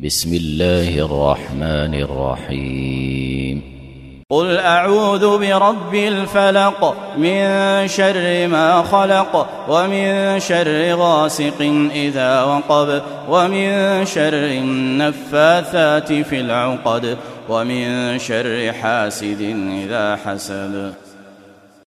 بسم الله الرحمن الرحيم قل أعوذ برب الفلق من شر ما خلق ومن شر غاسق إذا وقب ومن شر النفاثات في العقد ومن شر حاسد إذا حسد.